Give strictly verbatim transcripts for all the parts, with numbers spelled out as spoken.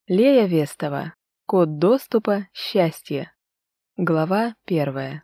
Лея Вестова. Код доступа «Счастье». Глава первая.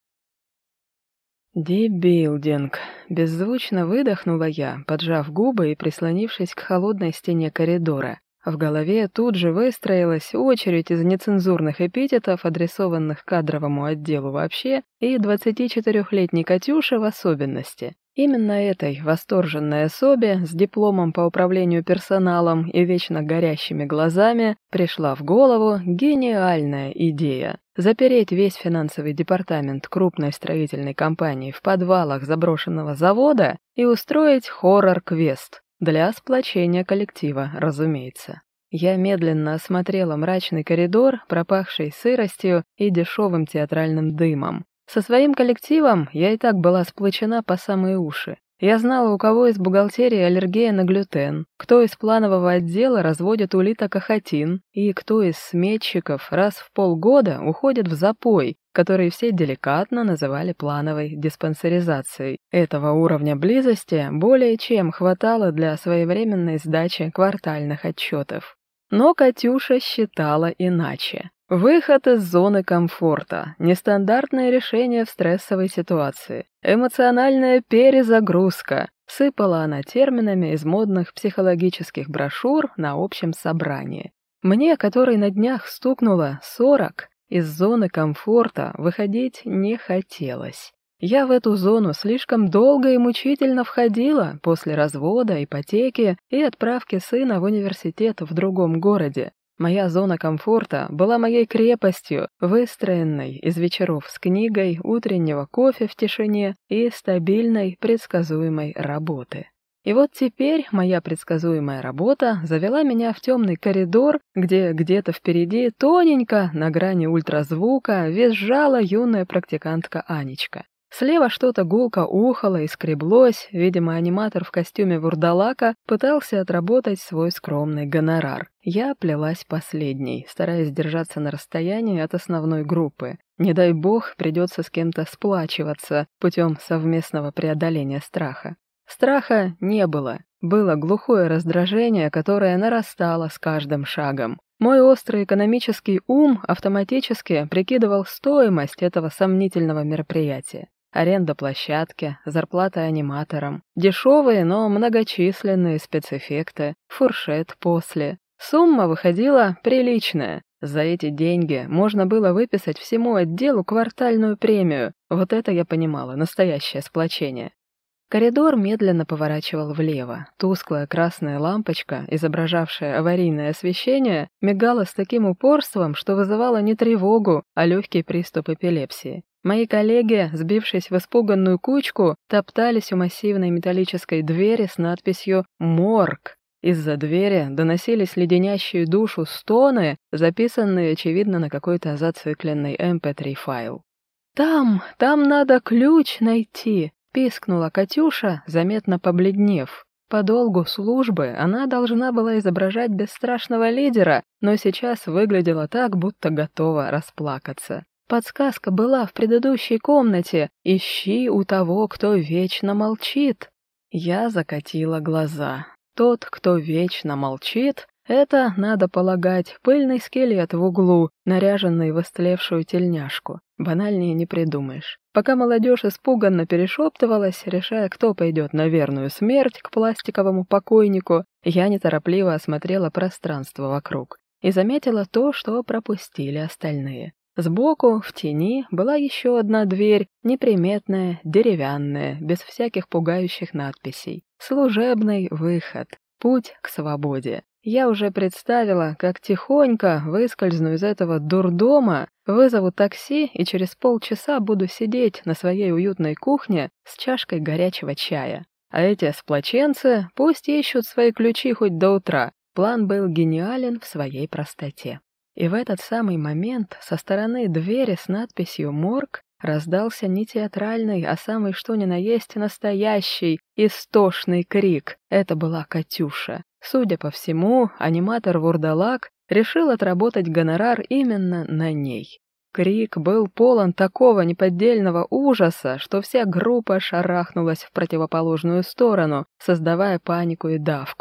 «Дебилдинг!» — беззвучно выдохнула я, поджав губы и прислонившись к холодной стене коридора. В голове тут же выстроилась очередь из нецензурных эпитетов, адресованных кадровому отделу вообще и двадцатичетырёхлетней Катюше в особенности. Именно этой восторженной особе с дипломом по управлению персоналом и вечно горящими глазами пришла в голову гениальная идея запереть весь финансовый департамент крупной строительной компании в подвалах заброшенного завода и устроить хоррор-квест. Для сплочения коллектива, разумеется. Я медленно осмотрела мрачный коридор, пропахший сыростью и дешевым театральным дымом. Со своим коллективом я и так была сплочена по самые уши. Я знала, у кого из бухгалтерии аллергия на глютен, кто из планового отдела разводит улиток-ахатин и кто из сметчиков раз в полгода уходит в запой, который все деликатно называли плановой диспансеризацией. Этого уровня близости более чем хватало для своевременной сдачи квартальных отчетов. Но Катюша считала иначе. Выход из зоны комфорта, нестандартное решение в стрессовой ситуации, эмоциональная перезагрузка. Сыпала она терминами из модных психологических брошюр на общем собрании. Мне, которой на днях стукнуло сорок, из зоны комфорта выходить не хотелось. Я в эту зону слишком долго и мучительно входила после развода, ипотеки и отправки сына в университет в другом городе. Моя зона комфорта была моей крепостью, выстроенной из вечеров с книгой, утреннего кофе в тишине и стабильной, предсказуемой работы. И вот теперь моя предсказуемая работа завела меня в темный коридор, где где-то впереди тоненько, на грани ультразвука, визжала юная практикантка Анечка. Слева что-то гулко ухало и скреблось, видимо, аниматор в костюме вурдалака пытался отработать свой скромный гонорар. Я плелась последней, стараясь держаться на расстоянии от основной группы. Не дай бог, придется с кем-то сплачиваться путем совместного преодоления страха. Страха не было, было глухое раздражение, которое нарастало с каждым шагом. Мой острый экономический ум автоматически прикидывал стоимость этого сомнительного мероприятия. Аренда площадки, зарплата аниматорам, дешевые, но многочисленные спецэффекты, фуршет после. Сумма выходила приличная. За эти деньги можно было выписать всему отделу квартальную премию. Вот это я понимала, настоящее сплочение. Коридор медленно поворачивал влево. Тусклая красная лампочка, изображавшая аварийное освещение, мигала с таким упорством, что вызывала не тревогу, а легкий приступ эпилепсии. Мои коллеги, сбившись в испуганную кучку, топтались у массивной металлической двери с надписью «Морг». Из-за двери доносились леденящие душу стоны, записанные, очевидно, на какой-то зацикленный эм пэ три файл. «Там, там надо ключ найти», — пискнула Катюша, заметно побледнев. По долгу службы она должна была изображать бесстрашного лидера, но сейчас выглядела так, будто готова расплакаться. Подсказка была в предыдущей комнате «Ищи у того, кто вечно молчит». Я закатила глаза. Тот, кто вечно молчит, это, надо полагать, пыльный скелет в углу, наряженный в истлевшую тельняшку. Банальнее не придумаешь. Пока молодежь испуганно перешептывалась, решая, кто пойдет на верную смерть к пластиковому покойнику, я неторопливо осмотрела пространство вокруг и заметила то, что пропустили остальные. Сбоку, в тени, была еще одна дверь, неприметная, деревянная, без всяких пугающих надписей. Служебный выход. Путь к свободе. Я уже представила, как тихонько выскользну из этого дурдома, вызову такси и через полчаса буду сидеть на своей уютной кухне с чашкой горячего чая. А эти сплоченцы пусть ищут свои ключи хоть до утра. План был гениален в своей простоте. И в этот самый момент со стороны двери с надписью «Морг» раздался не театральный, а самый что ни на есть настоящий, истошный крик. Это была Катюша. Судя по всему, аниматор-вурдалак решил отработать гонорар именно на ней. Крик был полон такого неподдельного ужаса, что вся группа шарахнулась в противоположную сторону, создавая панику и давку.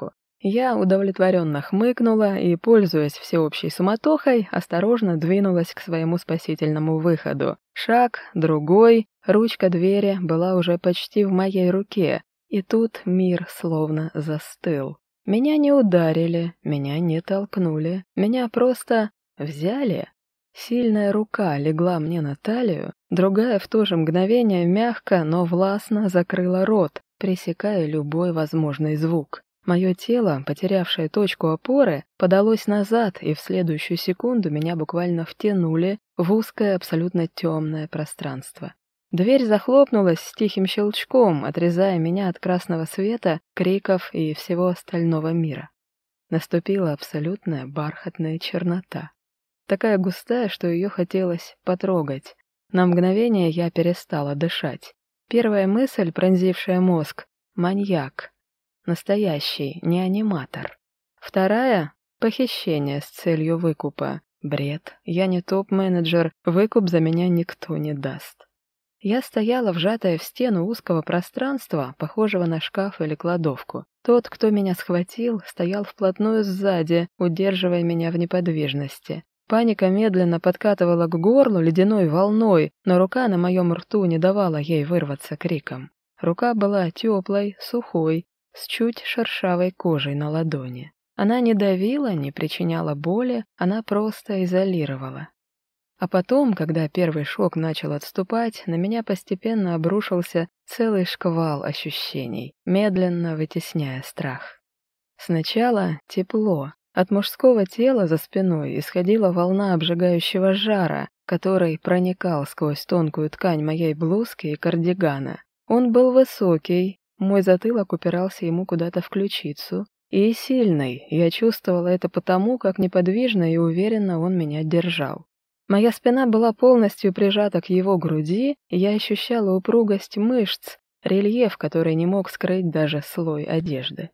Я удовлетворенно хмыкнула и, пользуясь всеобщей суматохой, осторожно двинулась к своему спасительному выходу. Шаг, другой, ручка двери была уже почти в моей руке, и тут мир словно застыл. Меня не ударили, меня не толкнули, меня просто взяли. Сильная рука легла мне на талию, другая в то же мгновение мягко, но властно закрыла рот, пресекая любой возможный звук. Мое тело, потерявшее точку опоры, подалось назад, и в следующую секунду меня буквально втянули в узкое, абсолютно темное пространство. Дверь захлопнулась с тихим щелчком, отрезая меня от красного света, криков и всего остального мира. Наступила абсолютная бархатная чернота. Такая густая, что ее хотелось потрогать. На мгновение я перестала дышать. Первая мысль, пронзившая мозг — маньяк. Настоящий, не аниматор. Вторая — похищение с целью выкупа. Бред. Я не топ-менеджер, выкуп за меня никто не даст. Я стояла вжатая в стену узкого пространства, похожего на шкаф или кладовку. Тот, кто меня схватил, стоял вплотную сзади, удерживая меня в неподвижности. Паника медленно подкатывала к горлу ледяной волной, но рука на моем рту не давала ей вырваться криком. Рука была теплой, сухой, с чуть шершавой кожей на ладони. Она не давила, не причиняла боли, она просто изолировала. А потом, когда первый шок начал отступать, на меня постепенно обрушился целый шквал ощущений, медленно вытесняя страх. Сначала тепло. От мужского тела за спиной исходила волна обжигающего жара, который проникал сквозь тонкую ткань моей блузки и кардигана. Он был высокий, мой затылок упирался ему куда-то в ключицу, и сильный. Я чувствовала это потому, как неподвижно и уверенно он меня держал. Моя спина была полностью прижата к его груди, и я ощущала упругость мышц, рельеф, который не мог скрыть даже слой одежды.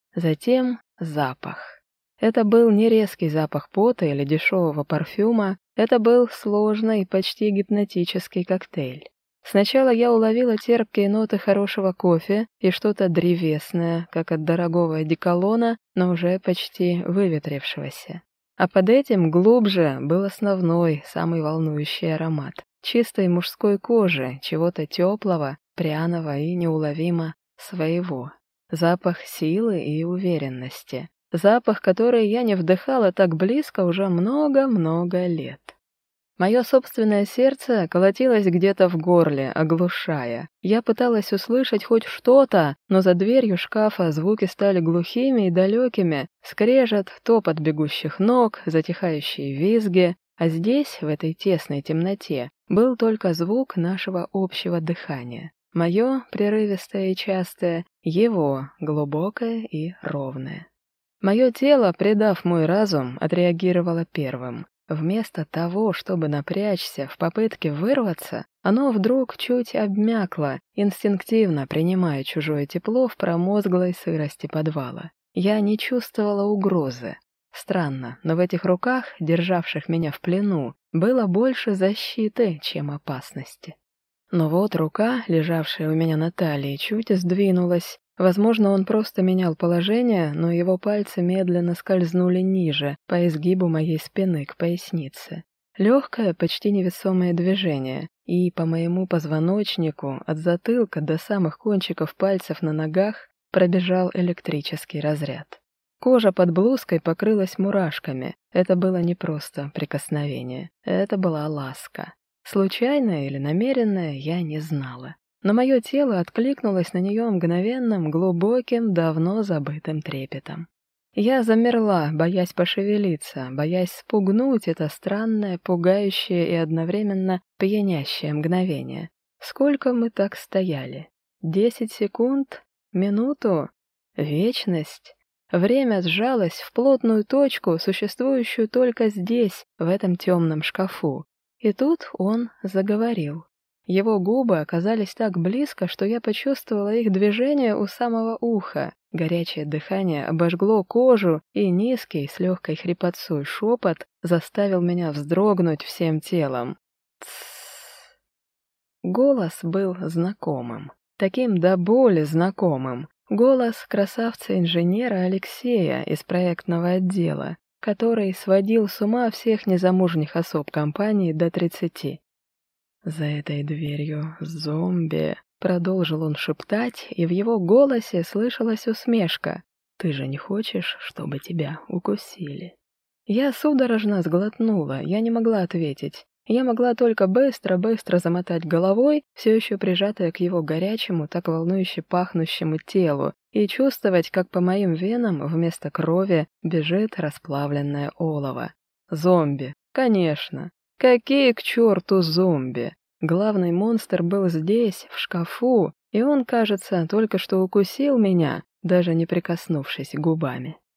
Затем запах. Это был не резкий запах пота или дешевого парфюма, это был сложный, почти гипнотический коктейль. Сначала я уловила терпкие ноты хорошего кофе и что-то древесное, как от дорогого одеколона, но уже почти выветрившегося. А под этим глубже был основной, самый волнующий аромат чистой мужской кожи, чего-то теплого, пряного и неуловимо своего. Запах силы и уверенности. Запах, который я не вдыхала так близко уже много-много лет. Мое собственное сердце колотилось где-то в горле, оглушая. Я пыталась услышать хоть что-то, но за дверью шкафа звуки стали глухими и далекими. Скрежет, топот бегущих ног, затихающие визги. А здесь, в этой тесной темноте, был только звук нашего общего дыхания. Мое прерывистое и частое, его глубокое и ровное. Мое тело, предав мой разум, отреагировало первым. Вместо того, чтобы напрячься в попытке вырваться, оно вдруг чуть обмякло, инстинктивно принимая чужое тепло в промозглой сырости подвала. Я не чувствовала угрозы. Странно, но в этих руках, державших меня в плену, было больше защиты, чем опасности. Но вот рука, лежавшая у меня на талии, чуть сдвинулась. Возможно, он просто менял положение, но его пальцы медленно скользнули ниже, по изгибу моей спины к пояснице. Легкое, почти невесомое движение, и по моему позвоночнику, от затылка до самых кончиков пальцев на ногах, пробежал электрический разряд. Кожа под блузкой покрылась мурашками. Это было не просто прикосновение, это была ласка. Случайная или намеренная, я не знала. Но мое тело откликнулось на нее мгновенным, глубоким, давно забытым трепетом. Я замерла, боясь пошевелиться, боясь спугнуть это странное, пугающее и одновременно пьянящее мгновение. Сколько мы так стояли? Десять секунд? Минуту? Вечность? Время сжалось в плотную точку, существующую только здесь, в этом темном шкафу. И тут он заговорил. Его губы оказались так близко, что я почувствовала их движение у самого уха. Горячее дыхание обожгло кожу, и низкий, с легкой хрипотцой шепот заставил меня вздрогнуть всем телом. Тссс. Голос был знакомым. Таким до боли знакомым. Голос красавца-инженера Алексея из проектного отдела, который сводил с ума всех незамужних особ компании до тридцати. «За этой дверью зомби», — продолжил он шептать, и в его голосе слышалась усмешка. «Ты же не хочешь, чтобы тебя укусили?» Я судорожно сглотнула, я не могла ответить. Я могла только быстро-быстро замотать головой, все еще прижатая к его горячему, так волнующе пахнущему телу, и чувствовать, как по моим венам вместо крови бежит расплавленное олово. Зомби, конечно. Какие к черту зомби? Главный монстр был здесь, в шкафу, и он, кажется, только что укусил меня, даже не прикоснувшись губами.